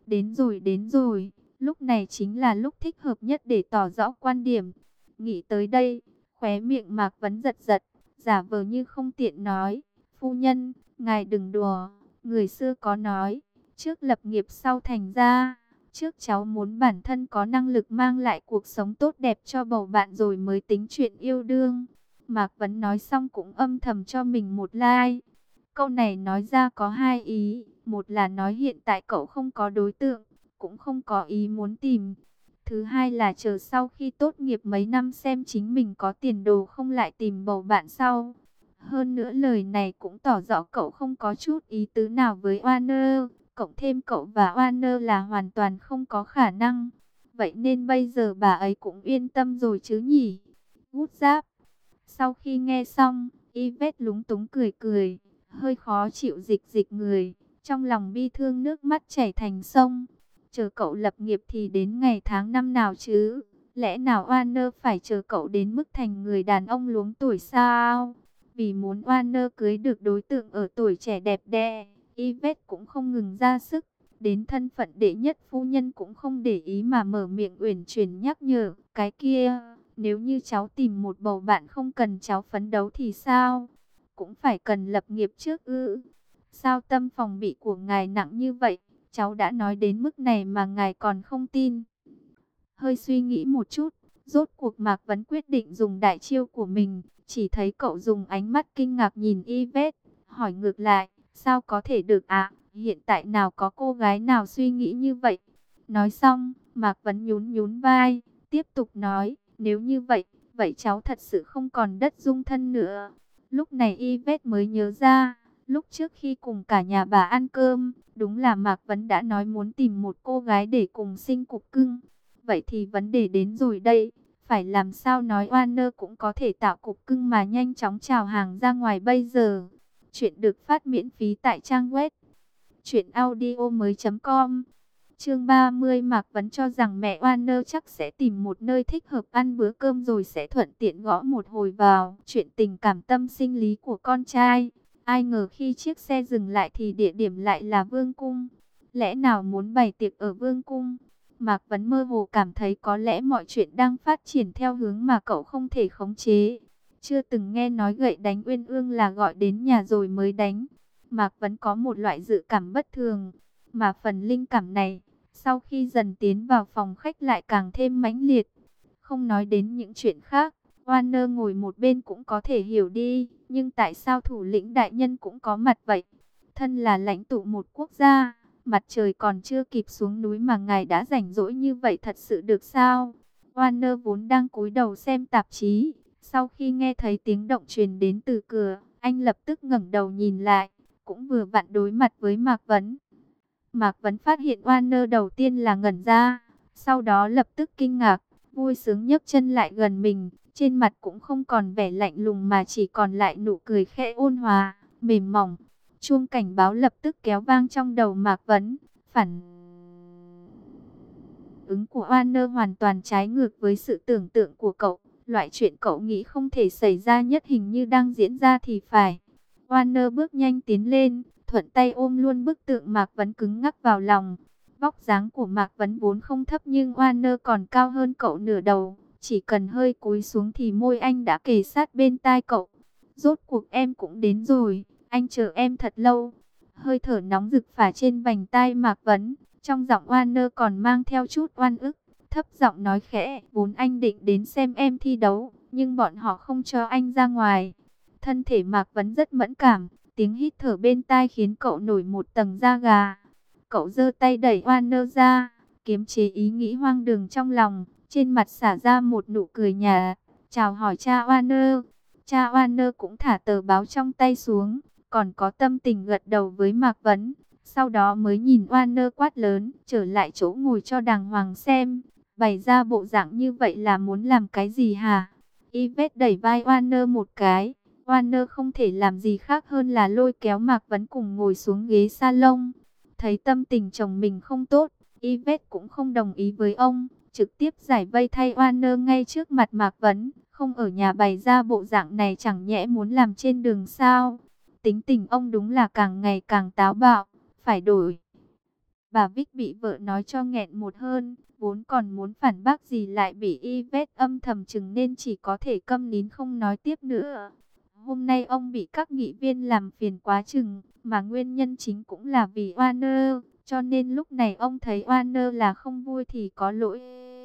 Đến rồi, lúc này chính là lúc thích hợp nhất để tỏ rõ quan điểm. Nghĩ tới đây, khóe miệng Mạc Vấn giật giật, giả vờ như không tiện nói, phu nhân, ngài đừng đùa, người xưa có nói, trước lập nghiệp sau thành gia, Trước cháu muốn bản thân có năng lực mang lại cuộc sống tốt đẹp cho bầu bạn rồi mới tính chuyện yêu đương. Mạc Vấn nói xong cũng âm thầm cho mình một like. Câu này nói ra có hai ý. Một là nói hiện tại cậu không có đối tượng, cũng không có ý muốn tìm. Thứ hai là chờ sau khi tốt nghiệp mấy năm xem chính mình có tiền đồ không lại tìm bầu bạn sau. Hơn nữa lời này cũng tỏ rõ cậu không có chút ý tứ nào với Warner. Cộng thêm cậu và Warner là hoàn toàn không có khả năng. Vậy nên bây giờ bà ấy cũng yên tâm rồi chứ nhỉ? Vút giáp. Sau khi nghe xong, Yvette lúng túng cười cười, hơi khó chịu dịch dịch người. Trong lòng bi thương nước mắt chảy thành sông. Chờ cậu lập nghiệp thì đến ngày tháng năm nào chứ? Lẽ nào Warner phải chờ cậu đến mức thành người đàn ông luống tuổi sao? Vì muốn Warner cưới được đối tượng ở tuổi trẻ đẹp đẽ, Yvette cũng không ngừng ra sức. Đến thân phận đệ nhất phu nhân cũng không để ý mà mở miệng uyển chuyển nhắc nhở. Cái kia, nếu như cháu tìm một bầu bạn không cần cháu phấn đấu thì sao? Cũng phải cần lập nghiệp trước ư? Sao tâm phòng bị của ngài nặng như vậy? Cháu đã nói đến mức này mà ngài còn không tin. Hơi suy nghĩ một chút, rốt cuộc Mạc Vấn quyết định dùng đại chiêu của mình. Chỉ thấy cậu dùng ánh mắt kinh ngạc nhìn Yvette, hỏi ngược lại, sao có thể được ạ? Hiện tại nào có cô gái nào suy nghĩ như vậy? Nói xong, Mạc Vấn nhún nhún vai, tiếp tục nói, nếu như vậy, vậy cháu thật sự không còn đất dung thân nữa. Lúc này Yvette mới nhớ ra, lúc trước khi cùng cả nhà bà ăn cơm, đúng là Mạc Vấn đã nói muốn tìm một cô gái để cùng sinh cục cưng. Vậy thì vấn đề đến rồi đây, phải làm sao nói Warner cũng có thể tạo cục cưng mà nhanh chóng chào hàng ra ngoài bây giờ. Chuyện được phát miễn phí tại trang web truyệnaudiomoi.com. Chương 30. Mạc Vấn cho rằng mẹ Warner chắc sẽ tìm một nơi thích hợp ăn bữa cơm rồi sẽ thuận tiện gõ một hồi vào chuyện tình cảm tâm sinh lý của con trai. Ai ngờ khi chiếc xe dừng lại thì địa điểm lại là Vương cung. Lẽ nào muốn bày tiệc ở Vương cung? Mạc Vấn mơ hồ cảm thấy có lẽ mọi chuyện đang phát triển theo hướng mà cậu không thể khống chế. Chưa từng nghe nói gậy đánh uyên ương là gọi đến nhà rồi mới đánh. Mạc Vấn có một loại dự cảm bất thường. Mà phần linh cảm này, sau khi dần tiến vào phòng khách lại càng thêm mãnh liệt. Không nói đến những chuyện khác, Warner ngồi một bên cũng có thể hiểu đi. Nhưng tại sao thủ lĩnh đại nhân cũng có mặt vậy? Thân là lãnh tụ một quốc gia, mặt trời còn chưa kịp xuống núi mà ngài đã rảnh rỗi như vậy thật sự được sao? Warner vốn đang cúi đầu xem tạp chí. Sau khi nghe thấy tiếng động truyền đến từ cửa, anh lập tức ngẩng đầu nhìn lại, cũng vừa vặn đối mặt với Mạc Vấn. Mạc Vấn phát hiện Warner đầu tiên là ngẩn ra, sau đó lập tức kinh ngạc, vui sướng nhấc chân lại gần mình, trên mặt cũng không còn vẻ lạnh lùng mà chỉ còn lại nụ cười khẽ ôn hòa, mềm mỏng. Chuông cảnh báo lập tức kéo vang trong đầu Mạc Vấn. Phản ứng của Warner hoàn toàn trái ngược với sự tưởng tượng của cậu. Loại chuyện cậu nghĩ không thể xảy ra nhất hình như đang diễn ra thì phải. Warner bước nhanh tiến lên, thuận tay ôm luôn bức tượng Mạc Vấn cứng ngắc vào lòng. Vóc dáng của Mạc Vấn vốn không thấp nhưng Warner còn cao hơn cậu nửa đầu. Chỉ cần hơi cúi xuống thì môi anh đã kề sát bên tai cậu. Rốt cuộc em cũng đến rồi, anh chờ em thật lâu. Hơi thở nóng rực phả trên vành tai Mạc Vấn. Trong giọng Warner còn mang theo chút oan ức. Thấp giọng nói khẽ, vốn anh định đến xem em thi đấu, nhưng bọn họ không cho anh ra ngoài. Thân thể Mạc Vấn rất mẫn cảm, tiếng hít thở bên tai khiến cậu nổi một tầng da gà. Cậu giơ tay đẩy Warner ra, kiềm chế ý nghĩ hoang đường trong lòng, trên mặt xả ra một nụ cười nhạt. Chào hỏi cha Warner. Cha Warner cũng thả tờ báo trong tay xuống, còn có tâm tình gật đầu với Mạc Vấn. Sau đó mới nhìn Warner quát lớn, trở lại chỗ ngồi cho đàng hoàng xem. Bày ra bộ dạng như vậy là muốn làm cái gì hả? Yvette đẩy vai Warner một cái. Warner không thể làm gì khác hơn là lôi kéo Mạc Vấn cùng ngồi xuống ghế salon. Thấy tâm tình chồng mình không tốt, Yvette cũng không đồng ý với ông. Trực tiếp giải vây thay Warner ngay trước mặt Mạc Vấn. Không ở nhà bày ra bộ dạng này chẳng nhẽ muốn làm trên đường sao? Tính tình ông đúng là càng ngày càng táo bạo, phải đổi. Bà Vic bị vợ nói cho nghẹn một hơn, vốn còn muốn phản bác gì lại bị Yvette âm thầm chừng nên chỉ có thể câm nín không nói tiếp nữa. Hôm nay ông bị các nghị viên làm phiền quá chừng, mà nguyên nhân chính cũng là vì Warner, Cho nên lúc này ông thấy Warner là không vui thì có lỗi.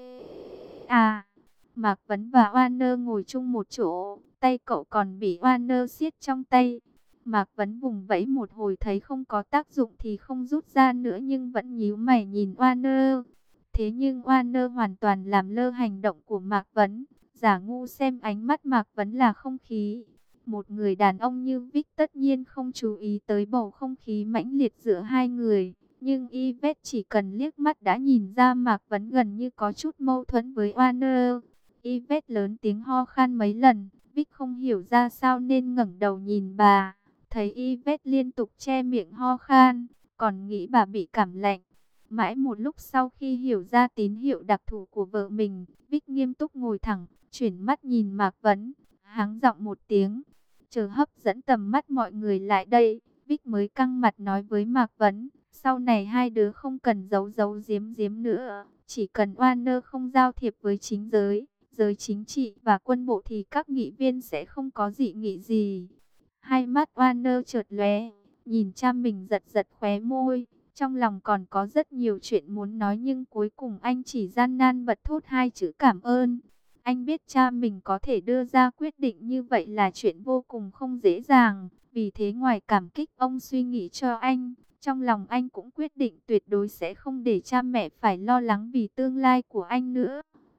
À, Mạc Vấn và Warner ngồi chung một chỗ, tay cậu còn bị Warner siết trong tay. Mạc Vấn vùng vẫy một hồi thấy không có tác dụng thì không rút ra nữa, nhưng vẫn nhíu mày nhìn Warner. Thế nhưng Warner hoàn toàn làm lơ hành động của Mạc Vấn, giả ngu xem ánh mắt Mạc Vấn là không khí. Một người đàn ông như Vic tất nhiên không chú ý tới bầu không khí mãnh liệt giữa hai người. Nhưng Yvette chỉ cần liếc mắt đã nhìn ra Mạc Vấn gần như có chút mâu thuẫn với Warner. Yvette lớn tiếng ho khan mấy lần, Vic không hiểu ra sao nên ngẩng đầu nhìn bà. Thấy Yvette liên tục che miệng ho khan, còn nghĩ bà bị cảm lạnh. Mãi một lúc sau khi hiểu ra tín hiệu đặc thù của vợ mình, Vic nghiêm túc ngồi thẳng, chuyển mắt nhìn Mạc Vấn, hắng giọng một tiếng. Chờ hấp dẫn tầm mắt mọi người lại đây, Vic mới căng mặt nói với Mạc Vấn. Sau này hai đứa không cần giấu giấu giếm giếm nữa. Chỉ cần Warner không giao thiệp với chính giới, giới chính trị và quân bộ thì các nghị viên sẽ không có dị nghị gì. Hai mắt Warner chợt lóe, nhìn cha mình giật giật khóe môi. Trong lòng còn có rất nhiều chuyện muốn nói nhưng cuối cùng anh chỉ gian nan bật thốt hai chữ cảm ơn. Anh biết cha mình có thể đưa ra quyết định như vậy là chuyện vô cùng không dễ dàng. Vì thế ngoài cảm kích ông suy nghĩ cho anh, trong lòng anh cũng quyết định tuyệt đối sẽ không để cha mẹ phải lo lắng vì tương lai của anh nữa.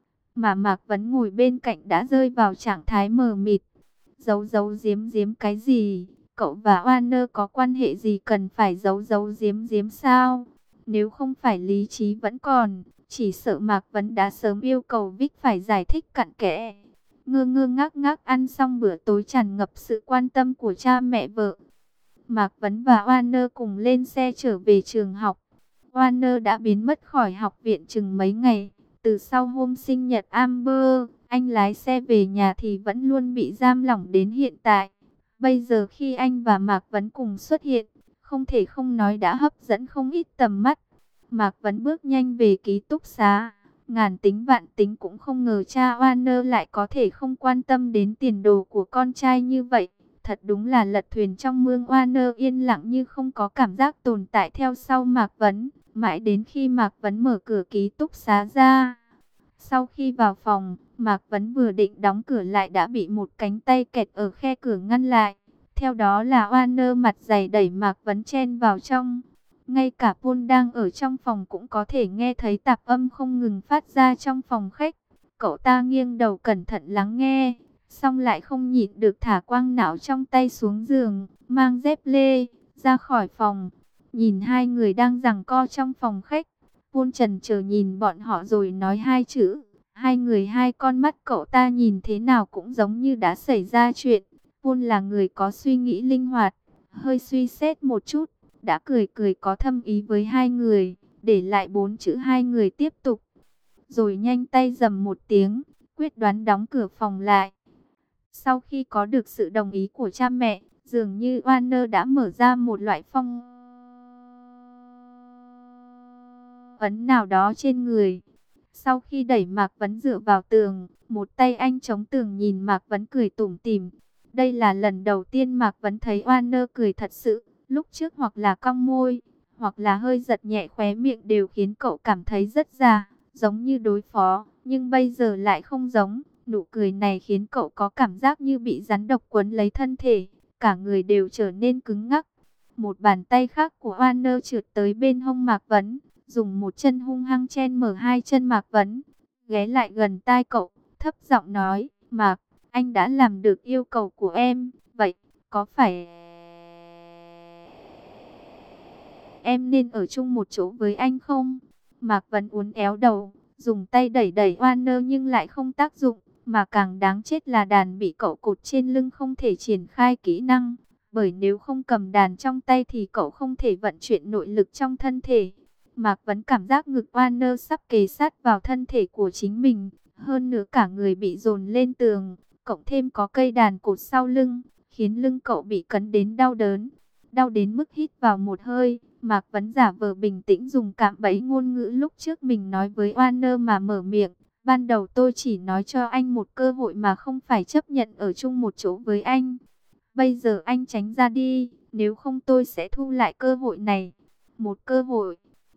Mà Mạc Vấn ngồi bên cạnh đã rơi vào trạng thái mờ mịt. Giấu giấu giếm giếm cái gì? Cậu và Warner có quan hệ gì cần phải giấu giấu giếm giếm sao? Nếu không phải lý trí vẫn còn, chỉ sợ Mạc Vấn đã sớm yêu cầu Vic phải giải thích cặn kẽ. Ngơ ngơ ngác ngác ăn xong bữa tối tràn ngập sự quan tâm của cha mẹ vợ. Mạc Vấn và Warner cùng lên xe trở về trường học. Warner đã biến mất khỏi học viện chừng mấy ngày. Từ sau hôm sinh nhật Amber, anh lái xe về nhà thì vẫn luôn bị giam lỏng đến hiện tại. Bây giờ khi anh và Mạc Vấn cùng xuất hiện, không thể không nói đã hấp dẫn không ít tầm mắt. Mạc Vấn bước nhanh về ký túc xá. Ngàn tính vạn tính cũng không ngờ cha Warner lại có thể không quan tâm đến tiền đồ của con trai như vậy. Thật đúng là lật thuyền trong mương. Warner yên lặng như không có cảm giác tồn tại theo sau Mạc Vấn. Mãi đến khi Mạc Vấn mở cửa ký túc xá ra. Sau khi vào phòng, Mạc Vấn vừa định đóng cửa lại đã bị một cánh tay kẹt ở khe cửa ngăn lại. Theo đó là Warner mặt dày đẩy Mạc Vấn chen vào trong. Ngay cả Paul đang ở trong phòng cũng có thể nghe thấy tạp âm không ngừng phát ra trong phòng khách. Cậu ta nghiêng đầu cẩn thận lắng nghe, xong lại không nhịn được thả quang não trong tay xuống giường, mang dép lê, ra khỏi phòng. Nhìn hai người đang giằng co trong phòng khách, Paul chần chờ nhìn bọn họ rồi nói hai chữ. Hai người hai con mắt cậu ta nhìn thế nào cũng giống như đã xảy ra chuyện. Paul là người có suy nghĩ linh hoạt, hơi suy xét một chút, đã cười cười có thâm ý với hai người, để lại 4 chữ hai người tiếp tục. Rồi nhanh tay dầm một tiếng, quyết đoán đóng cửa phòng lại. Sau khi có được sự đồng ý của cha mẹ, dường như Warner đã mở ra một loại phong ấn nào đó trên người. Sau khi đẩy Mạc Vấn dựa vào tường, một tay anh chống tường nhìn Mạc Vấn cười tủm tỉm. Đây là lần đầu tiên Mạc Vấn thấy Warner cười thật sự. Lúc trước hoặc là cong môi, hoặc là hơi giật nhẹ khóe miệng đều khiến cậu cảm thấy rất già, giống như đối phó. Nhưng bây giờ lại không giống. Nụ cười này khiến cậu có cảm giác như bị rắn độc quấn lấy thân thể. Cả người đều trở nên cứng ngắc. Một bàn tay khác của Warner trượt tới bên hông Mạc Vấn, dùng một chân hung hăng chen mở hai chân Mạc Vấn, ghé lại gần tai cậu, thấp giọng nói, Mạc, anh đã làm được yêu cầu của em, vậy có phải em nên ở chung một chỗ với anh không? Mạc Vấn uốn éo đầu, dùng tay đẩy đẩy Warner nhưng lại không tác dụng, mà càng đáng chết là đàn bị cậu cột trên lưng không thể triển khai kỹ năng, bởi nếu không cầm đàn trong tay thì cậu không thể vận chuyển nội lực trong thân thể. Mạc Vấn cảm giác ngực Warner sắp kề sát vào thân thể của chính mình, hơn nữa cả người bị dồn lên tường, cộng thêm có cây đàn cột sau lưng, khiến lưng cậu bị cấn đến đau đớn. Đau đến mức hít vào một hơi, Mạc Vấn giả vờ bình tĩnh dùng cạm bẫy ngôn ngữ lúc trước mình nói với Warner mà mở miệng. Ban đầu tôi chỉ nói cho anh một cơ hội mà không phải chấp nhận ở chung một chỗ với anh. Bây giờ anh tránh ra đi, nếu không tôi sẽ thu lại cơ hội này. Một cơ hội.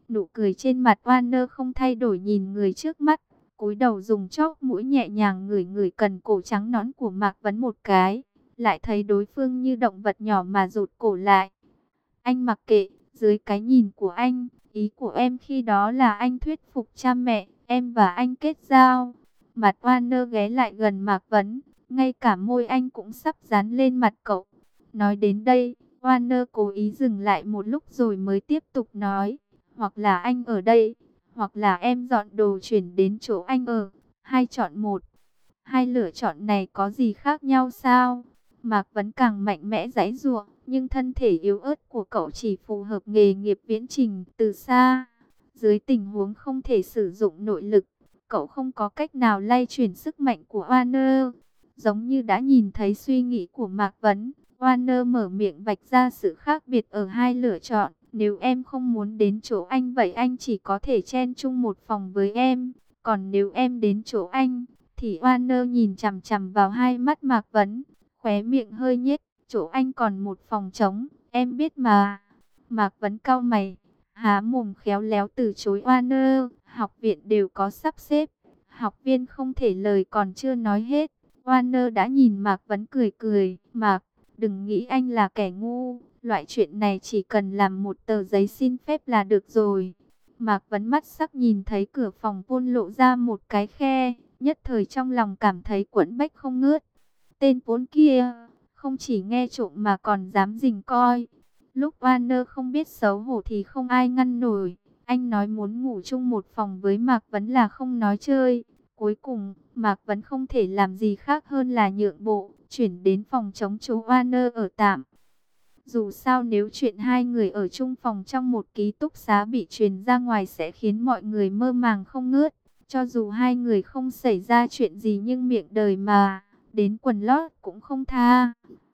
Nụ cười trên mặt Warner không thay đổi, nhìn người trước mắt, cúi đầu dùng chóp mũi nhẹ nhàng ngửi ngửi cần cổ trắng nõn của Mạc Vấn một cái, lại thấy đối phương như động vật nhỏ mà rụt cổ lại. Anh mặc kệ, dưới cái nhìn của anh, ý của em khi đó là anh thuyết phục cha mẹ, em và anh kết giao. Mặt Warner ghé lại gần Mạc Vấn, ngay cả môi anh cũng sắp dán lên mặt cậu. Nói đến đây, Warner cố ý dừng lại một lúc rồi mới tiếp tục nói, hoặc là anh ở đây, hoặc là em dọn đồ chuyển đến chỗ anh ở, hai chọn một. Hai lựa chọn này có gì khác nhau sao? Mạc Vấn càng mạnh mẽ giãy giụa, nhưng thân thể yếu ớt của cậu chỉ phù hợp nghề nghiệp viễn trình từ xa. Dưới tình huống không thể sử dụng nội lực, cậu không có cách nào lay chuyển sức mạnh của Warner. Giống như đã nhìn thấy suy nghĩ của Mạc Vấn, Warner mở miệng vạch ra sự khác biệt ở hai lựa chọn. Nếu em không muốn đến chỗ anh vậy anh chỉ có thể chen chung một phòng với em. Còn nếu em đến chỗ anh, thì Warner nhìn chằm chằm vào hai mắt Mạc Vấn, khóe miệng hơi nhếch, chỗ anh còn một phòng trống, em biết mà. Mạc Vấn cau mày, há mồm khéo léo từ chối Warner, học viện đều có sắp xếp. Học viên không thể, lời còn chưa nói hết, Warner đã nhìn Mạc Vấn cười cười, Mạc, đừng nghĩ anh là kẻ ngu, loại chuyện này chỉ cần làm một tờ giấy xin phép là được rồi. Mạc Vấn mắt sắc nhìn thấy cửa phòng Pôn lộ ra một cái khe, nhất thời trong lòng cảm thấy quẫn bách không ngớt. Tên Pôn kia, không chỉ nghe trộm mà còn dám rình coi. Lúc Warner không biết xấu hổ thì không ai ngăn nổi. Anh nói muốn ngủ chung một phòng với Mạc Vấn là không nói chơi. Cuối cùng, Mạc Vấn không thể làm gì khác hơn là nhượng bộ, chuyển đến phòng trống chỗ Warner ở tạm. Dù sao nếu chuyện hai người ở chung phòng trong một ký túc xá bị truyền ra ngoài sẽ khiến mọi người mơ màng không ngớt. Cho dù hai người không xảy ra chuyện gì nhưng miệng đời mà, đến quần lót cũng không tha.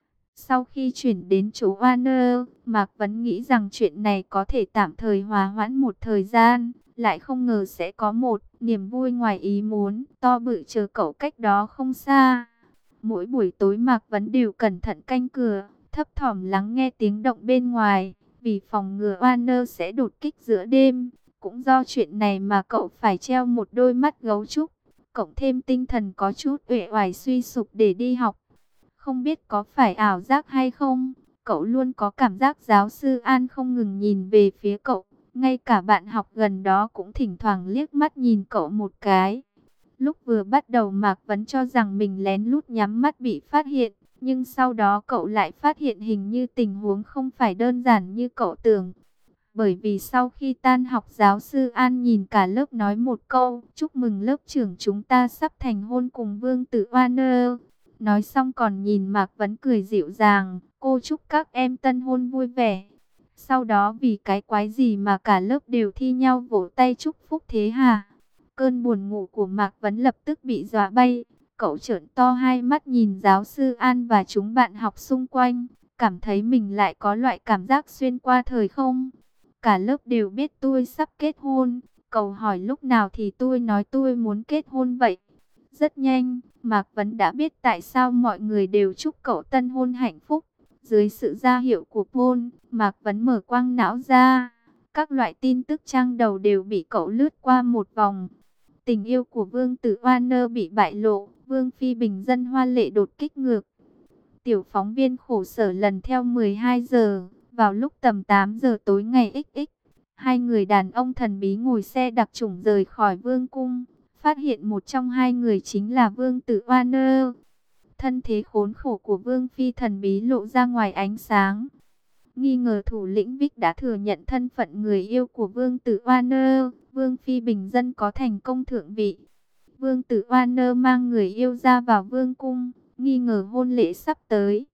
Sau khi chuyển đến chỗ Warner, Mạc Vấn nghĩ rằng chuyện này có thể tạm thời hòa hoãn một thời gian. Lại không ngờ sẽ có một niềm vui ngoài ý muốn to bự chờ cậu cách đó không xa. Mỗi buổi tối Mạc Vấn đều cẩn thận canh cửa, thấp thỏm lắng nghe tiếng động bên ngoài, vì phòng ngừa Warner sẽ đột kích giữa đêm. Cũng do chuyện này mà cậu phải treo một đôi mắt gấu trúc, cộng thêm tinh thần có chút uể oải suy sụp để đi học. Không biết có phải ảo giác hay không, cậu luôn có cảm giác giáo sư An không ngừng nhìn về phía cậu. Ngay cả bạn học gần đó cũng thỉnh thoảng liếc mắt nhìn cậu một cái. Lúc vừa bắt đầu Mạc Vấn cho rằng mình lén lút nhắm mắt bị phát hiện. Nhưng sau đó cậu lại phát hiện hình như tình huống không phải đơn giản như cậu tưởng. Bởi vì sau khi tan học giáo sư An nhìn cả lớp nói một câu, chúc mừng lớp trưởng chúng ta sắp thành hôn cùng Vương tử Warner. Nói xong còn nhìn Mạc Vấn cười dịu dàng, cô chúc các em tân hôn vui vẻ. Sau đó vì cái quái gì mà cả lớp đều thi nhau vỗ tay chúc phúc thế hả? Cơn buồn ngủ của Mạc Vấn lập tức bị dọa bay. Cậu trợn to hai mắt nhìn giáo sư An và chúng bạn học xung quanh, cảm thấy mình lại có loại cảm giác xuyên qua thời không. Cả lớp đều biết tôi sắp kết hôn. Cậu hỏi lúc nào thì tôi nói tôi muốn kết hôn vậy. Rất nhanh, Mạc Vấn đã biết tại sao mọi người đều chúc cậu tân hôn hạnh phúc. Dưới sự ra hiệu của Paul, Mạc Vấn mở quang não ra. Các loại tin tức trang đầu đều bị cậu lướt qua một vòng. Tình yêu của Vương tử Warner bị bại lộ, Vương phi bình dân hoa lệ đột kích ngược. Tiểu phóng viên khổ sở lần theo 12 giờ, vào lúc tầm 8 giờ tối ngày XX. Hai người đàn ông thần bí ngồi xe đặc chủng rời khỏi vương cung, phát hiện một trong hai người chính là Vương tử Warner. Thân thế khốn khổ của Vương phi thần bí lộ ra ngoài ánh sáng. Nghi ngờ thủ lĩnh Vic đã thừa nhận thân phận người yêu của Vương tử Warner. Vương phi bình dân có thành công thượng vị. Vương tử Warner mang người yêu ra vào vương cung, nghi ngờ hôn lễ sắp tới.